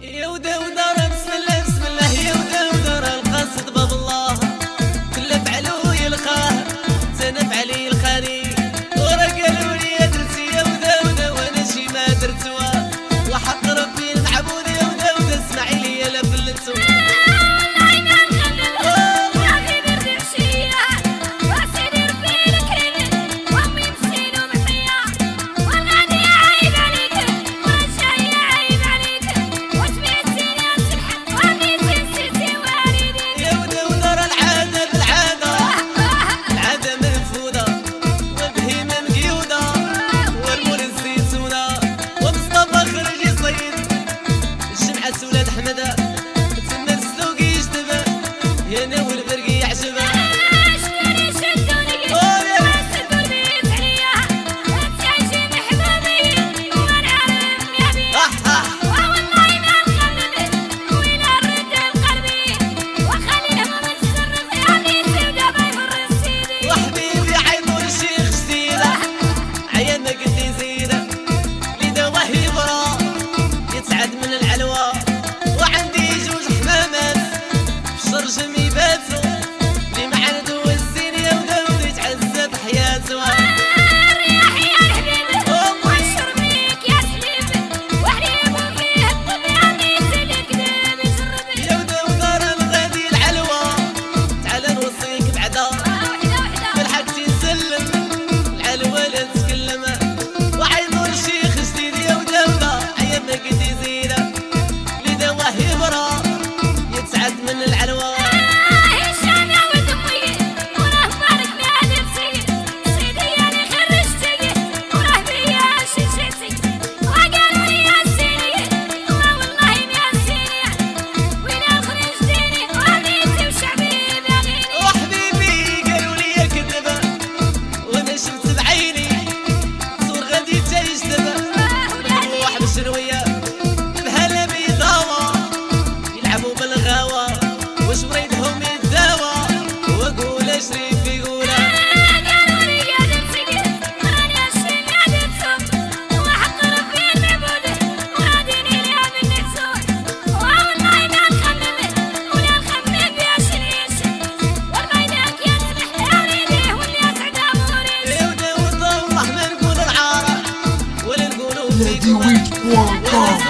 يا ودار بسم الله بسم الله، يا ودار القصد باب الله، كل فعلو يلقاه سنفعلي الخاني، ورا قالوا لي درتي يا ودا وانا شي ما درتوا، وحق ربي المعبود يا ودا اسمعي لي يا لفلتو. ولاد حمد تسمى السوق يجتبى يا ناول فرقي يعجبه اشتري شدوني واسدوا البيت عليا تعيشي محبوبي وانا عارف يا بيه والله ما نخلد وين الرد بقلبي وخليه ما متصرف يا بيتي ودابا يمر السيدي وحبيبي عيطوا الشيخ جديده عيالنا قد يزيده لدواه يبرا يتسعد من العلوى جمي باتو لي معندو الزين يا وداود يتعزى بحياته الرياح يا الحبيب والشرب بيك يا سليم وحليب فيه الطبيعة ميت الكذاب يجرب يا وداود الغادي العلوى تعال نوصيك بعدا بالحق تسلم العلوى لا تتكلم وعيطوا الشيخ جديد يا وداود عيالنا قد يزيده لدواه يبرا يتسعد من العلوى وش مريدهم يتداوى واقول اشريف يقوله قالوا لي يا نمسك راني اشري قاعد تصب وحق ربي المعبود وراديني ليها من نفسه والله ما نخمم ولا نخمم يا شريش والبيدك يسمح يا وليدي واللي اسعد اموريش يا وداود والله ما نقول العاره ولا نقولوا فيكم